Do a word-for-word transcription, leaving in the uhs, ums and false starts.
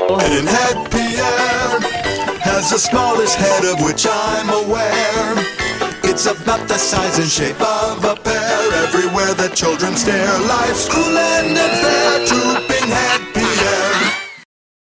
Pinhead Pierre has the smallest head of which I'm aware. It's about the size and shape of a pear. Everywhere that children stare, life's cruel and unfair to Pinhead